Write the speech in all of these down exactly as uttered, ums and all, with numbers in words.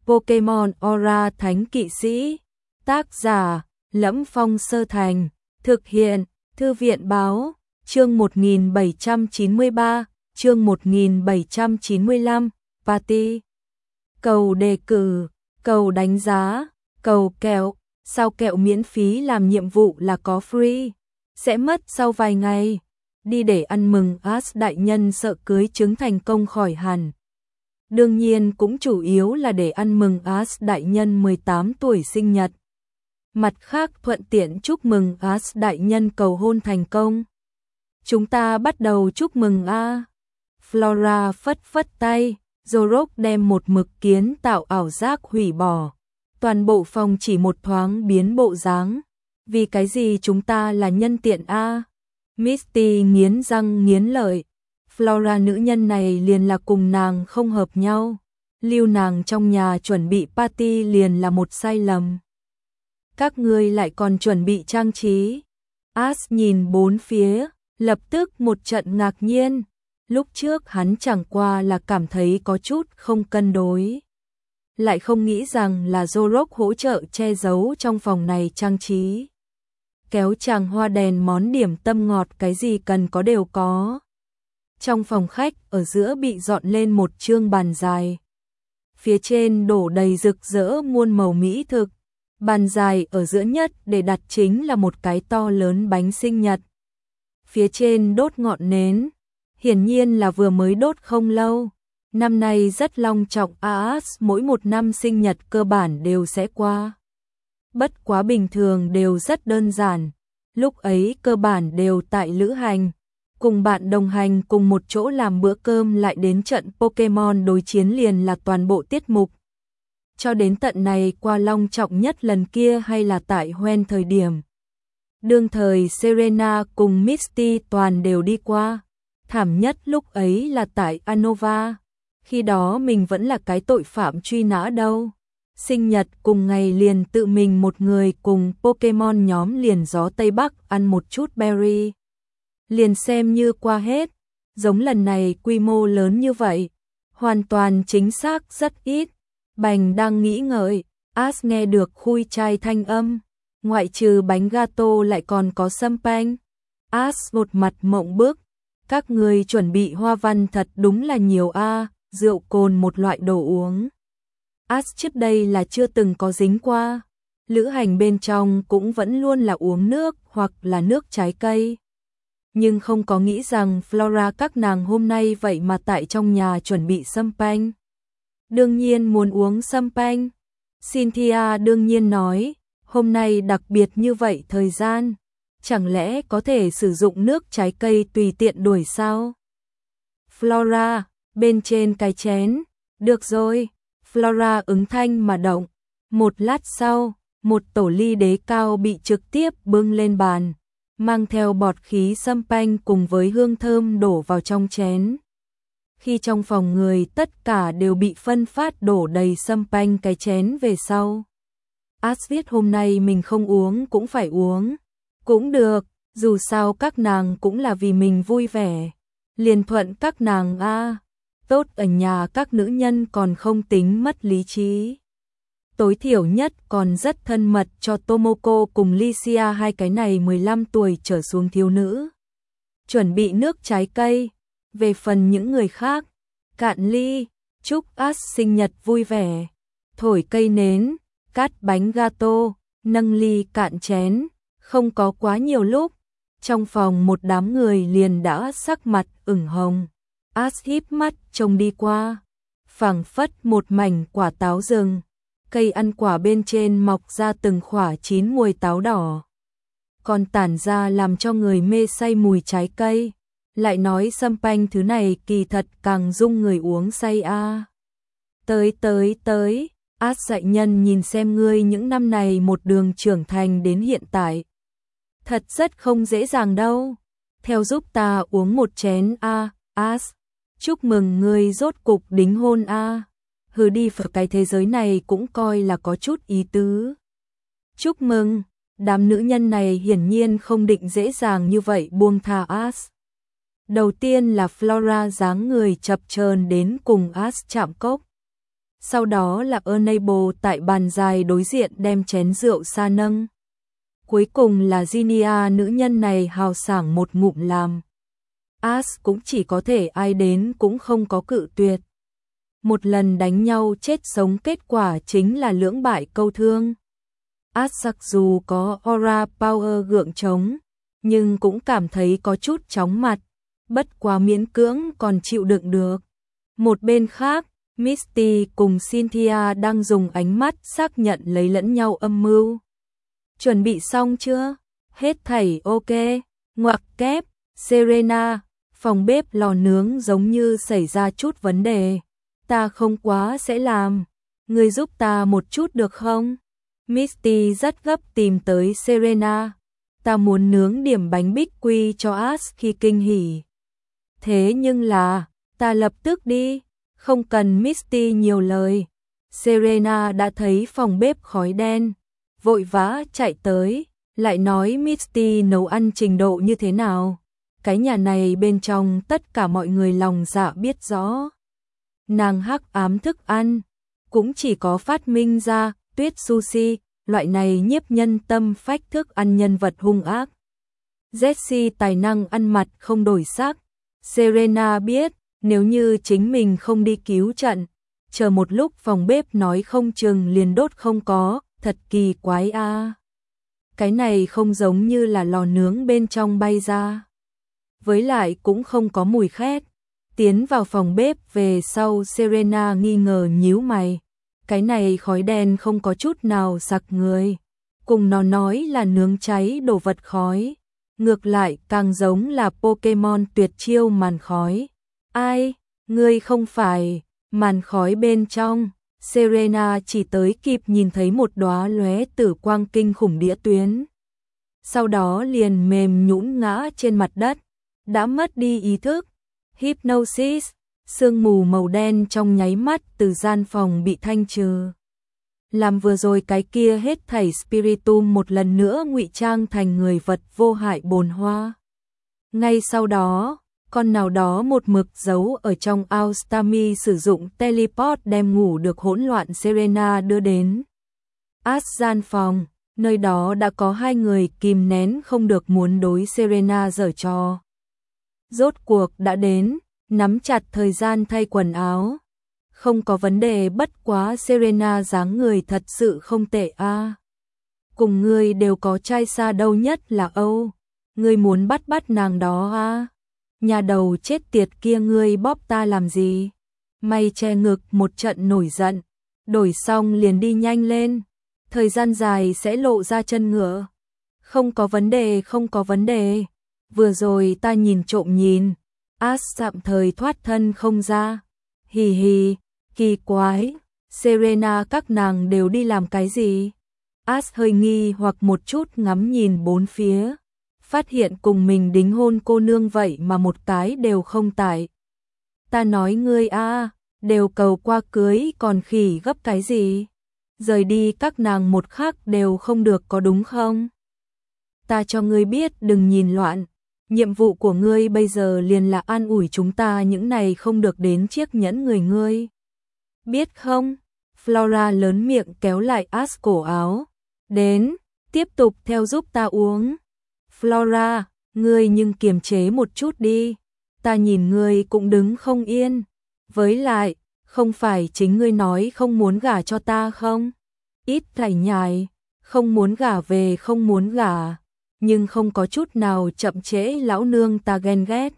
Pokemon Aura Thánh Kỵ Sĩ. Tác giả: Lẫm Phong Sơ Thành. Thực hiện: Thư viện Báo. Chương một nghìn bảy trăm chín mươi ba, chương một nghìn bảy trăm chín mươi lăm, Party. Cầu đề cử, cầu đánh giá, cầu kẹo. Sao kẹo miễn phí làm nhiệm vụ là có free, sẽ mất sau vài ngày. Đi để ăn mừng Ash đại nhân sợ cưới chứng thành công khỏi hẳn. Đương nhiên cũng chủ yếu là để ăn mừng Ash đại nhân mười tám tuổi sinh nhật. Mặt khác thuận tiện chúc mừng Ash đại nhân cầu hôn thành công. Chúng ta bắt đầu chúc mừng a. Flora phất phất tay, Zorok đem một mực kiến tạo ảo giác hủy bỏ. Toàn bộ phòng chỉ một thoáng biến bộ dáng. Vì cái gì chúng ta là nhân tiện a? Misty nghiến răng nghiến lợi. Flora nữ nhân này liền là cùng nàng không hợp nhau. Lưu nàng trong nhà chuẩn bị party liền là một sai lầm. Các ngươi lại còn chuẩn bị trang trí. Ash nhìn bốn phía, lập tức một trận ngạc nhiên. Lúc trước hắn chẳng qua là cảm thấy có chút không cân đối. Lại không nghĩ rằng là Zorok hỗ trợ che giấu trong phòng này trang trí. Kéo chàng hoa đèn món điểm tâm ngọt cái gì cần có đều có. Trong phòng khách ở giữa bị dọn lên một chương bàn dài. Phía trên đổ đầy rực rỡ muôn màu mỹ thực. Bàn dài ở giữa nhất để đặt chính là một cái to lớn bánh sinh nhật. Phía trên đốt ngọn nến. Hiển nhiên là vừa mới đốt không lâu. Năm nay rất long trọng, Ash mỗi một năm sinh nhật cơ bản đều sẽ qua. Bất quá bình thường đều rất đơn giản. Lúc ấy cơ bản đều tại lữ hành. Cùng bạn đồng hành cùng một chỗ làm bữa cơm lại đến trận Pokemon đối chiến liền là toàn bộ tiết mục. Cho đến tận này qua long trọng nhất lần kia hay là tại Hoenn thời điểm. Đương thời Serena cùng Misty toàn đều đi qua. Thảm nhất lúc ấy là tại Unova. Khi đó mình vẫn là cái tội phạm truy nã đâu. Sinh nhật cùng ngày liền tự mình một người cùng Pokemon nhóm liền gió Tây Bắc ăn một chút berry. Liền xem như qua hết. Giống lần này quy mô lớn như vậy. Hoàn toàn chính xác rất ít. Bành đang nghĩ ngợi. Ash nghe được khui chai thanh âm. Ngoại trừ bánh gato lại còn có sâm panh. Ash một mặt mộng bức. Các người chuẩn bị hoa văn thật đúng là nhiều a. Rượu cồn một loại đồ uống. Ash trước đây là chưa từng có dính qua. Lữ hành bên trong cũng vẫn luôn là uống nước hoặc là nước trái cây. Nhưng không có nghĩ rằng Flora các nàng hôm nay vậy mà tại trong nhà chuẩn bị sâm panh. Đương nhiên muốn uống sâm panh. Cynthia đương nhiên nói, hôm nay đặc biệt như vậy thời gian. Chẳng lẽ có thể sử dụng nước trái cây tùy tiện đuổi sao? Flora, bên trên cái chén. Được rồi. Flora ứng thanh mà động. Một lát sau, một tổ ly đế cao bị trực tiếp bưng lên bàn. Mang theo bọt khí sâm panh cùng với hương thơm đổ vào trong chén. Khi trong phòng người tất cả đều bị phân phát đổ đầy sâm panh cái chén về sau. Ash viết hôm nay mình không uống cũng phải uống. Cũng được, dù sao các nàng cũng là vì mình vui vẻ. Liền thuận các nàng a. Tốt ở nhà các nữ nhân còn không tính mất lý trí. Tối thiểu nhất còn rất thân mật cho Tomoko cùng Lycia hai cái này mười lăm tuổi trở xuống thiếu nữ. Chuẩn bị nước trái cây. Về phần những người khác, cạn ly, chúc Ash sinh nhật vui vẻ. Thổi cây nến, cắt bánh gato, nâng ly cạn chén. Không có quá nhiều lúc. Trong phòng một đám người liền đã sắc mặt ửng hồng. Ash híp mắt trông đi qua. Phảng phất một mảnh quả táo rừng. Cây ăn quả bên trên mọc ra từng khỏa chín mùi táo đỏ. Còn tản ra làm cho người mê say mùi trái cây. Lại nói sâm panh thứ này kỳ thật càng dung người uống say a. À. Tới tới tới, Ash dạy nhân nhìn xem ngươi những năm này một đường trưởng thành đến hiện tại. Thật rất không dễ dàng đâu. Theo giúp ta uống một chén a, à, Ash. Chúc mừng ngươi rốt cục đính hôn a. À. Hừ đi vào cái thế giới này cũng coi là có chút ý tứ. Chúc mừng, đám nữ nhân này hiển nhiên không định dễ dàng như vậy buông tha Ash. Đầu tiên là Flora dáng người chập chờn đến cùng Ash chạm cốc. Sau đó là Enable tại bàn dài đối diện đem chén rượu xa nâng. Cuối cùng là Ginia, nữ nhân này hào sảng một ngụm làm. As cũng chỉ có thể ai đến cũng không có cự tuyệt. Một lần đánh nhau chết sống, kết quả chính là lưỡng bại câu thương. As mặc dù có aura power gượng chống, nhưng cũng cảm thấy có chút chóng mặt, bất quá miễn cưỡng còn chịu đựng được. Một bên khác, Misty cùng Cynthia đang dùng ánh mắt xác nhận lấy lẫn nhau âm mưu. Chuẩn bị xong chưa? Hết thảy ok. Ngoặc kép, Serena, phòng bếp lò nướng giống như xảy ra chút vấn đề. Ta không quá sẽ làm. Ngươi giúp ta một chút được không? Misty rất gấp tìm tới Serena. Ta muốn nướng điểm bánh bích quy cho As khi kinh hỉ. Thế nhưng là, ta lập tức đi. Không cần Misty nhiều lời. Serena đã thấy phòng bếp khói đen, vội vã chạy tới, lại nói Misty nấu ăn trình độ như thế nào. Cái nhà này bên trong tất cả mọi người lòng dạ biết rõ. Nàng hắc ám thức ăn, cũng chỉ có phát minh ra tuyết sushi, loại này nhiếp nhân tâm phách thức ăn nhân vật hung ác. Jessie tài năng ăn mặt không đổi sắc. Serena biết, nếu như chính mình không đi cứu trận, chờ một lúc phòng bếp nói không chừng liền đốt không có, thật kỳ quái a. À. Cái này không giống như là lò nướng bên trong bay ra. Với lại cũng không có mùi khét. Tiến vào phòng bếp về sau, Serena nghi ngờ nhíu mày. Cái này khói đen không có chút nào sặc người. Cùng nó nói là nướng cháy đồ vật khói. Ngược lại càng giống là Pokemon tuyệt chiêu màn khói. Ai, ngươi không phải, màn khói bên trong. Serena chỉ tới kịp nhìn thấy một đóa lóe tử quang kinh khủng đĩa tuyến. Sau đó liền mềm nhũn ngã trên mặt đất, đã mất đi ý thức. Hypnosis, sương mù màu đen trong nháy mắt từ gian phòng bị thanh trừ. Làm vừa rồi cái kia hết thảy Spiritum một lần nữa ngụy trang thành người vật vô hại bồn hoa. Ngay sau đó, con nào đó một mực giấu ở trong Austami sử dụng teleport đem ngủ được hỗn loạn Serena đưa đến As gian phòng, nơi đó đã có hai người kìm nén không được muốn đối Serena giở trò. Rốt cuộc đã đến, nắm chặt thời gian thay quần áo. Không có vấn đề, bất quá Serena dáng người thật sự không tệ a. À. Cùng ngươi đều có trai xa đâu nhất là Âu. Ngươi muốn bắt bắt nàng đó a. À. Nhà đầu chết tiệt kia, ngươi bóp ta làm gì? May che ngực một trận nổi giận. Đổi xong liền đi nhanh lên. Thời gian dài sẽ lộ ra chân ngựa. Không có vấn đề, không có vấn đề. Vừa rồi ta nhìn trộm nhìn. As tạm thời thoát thân không ra. Hì hì, kỳ quái. Serena các nàng đều đi làm cái gì? As hơi nghi hoặc một chút ngắm nhìn bốn phía. Phát hiện cùng mình đính hôn cô nương vậy mà một cái đều không tại. Ta nói ngươi a, đều cầu qua cưới còn khỉ gấp cái gì? Rời đi các nàng một khắc đều không được có đúng không? Ta cho ngươi biết đừng nhìn loạn. Nhiệm vụ của ngươi bây giờ liền là an ủi chúng ta những này không được đến chiếc nhẫn người ngươi. Biết không? Flora lớn miệng kéo lại As cổ áo. Đến, tiếp tục theo giúp ta uống. Flora, ngươi nhưng kiềm chế một chút đi. Ta nhìn ngươi cũng đứng không yên. Với lại, không phải chính ngươi nói không muốn gả cho ta không? Ít thảy nhài, không muốn gả về không muốn gả. Nhưng không có chút nào chậm trễ, lão nương ta ghen ghét.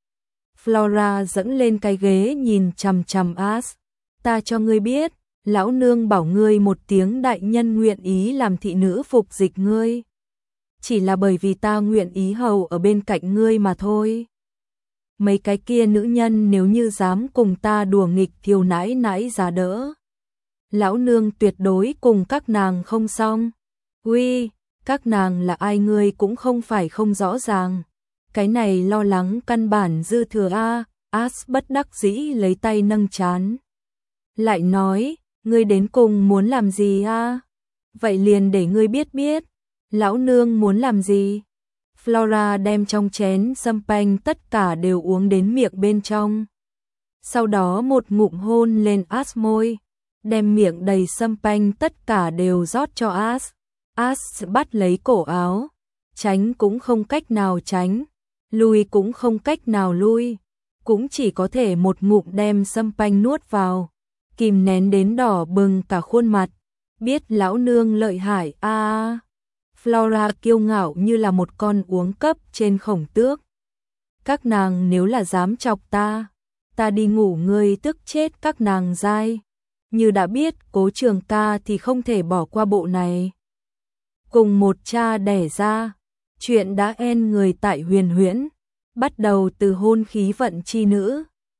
Flora dẫn lên cái ghế nhìn chằm chằm As. Ta cho ngươi biết, lão nương bảo ngươi một tiếng đại nhân nguyện ý làm thị nữ phục dịch ngươi. Chỉ là bởi vì ta nguyện ý hầu ở bên cạnh ngươi mà thôi. Mấy cái kia nữ nhân nếu như dám cùng ta đùa nghịch thiêu nãi nãi giá đỡ. Lão nương tuyệt đối cùng các nàng không xong. Uy, các nàng là ai ngươi cũng không phải không rõ ràng. Cái này lo lắng căn bản dư thừa a. As bất đắc dĩ lấy tay nâng trán. Lại nói, ngươi đến cùng muốn làm gì a? Vậy liền để ngươi biết biết. Lão nương muốn làm gì? Flora đem trong chén champagne tất cả đều uống đến miệng bên trong. Sau đó một ngụm hôn lên As môi. đem miệng đầy sâm panh tất cả đều rót cho As. As bắt lấy cổ áo, tránh cũng không cách nào tránh, lui cũng không cách nào lui, cũng chỉ có thể một ngụm đem sâm panh nuốt vào, kìm nén đến đỏ bừng cả khuôn mặt, biết lão nương lợi hại a. À, Flora kiêu ngạo như là một con uống cấp trên khổng tước. Các nàng nếu là dám chọc ta, ta đi ngủ ngươi tức chết các nàng dai. Như đã biết Cố Trường Ca thì không thể bỏ qua bộ này. Cùng một cha đẻ ra, chuyện đã en người tại Huyền Huyễn, bắt đầu từ hôn khí vận chi nữ,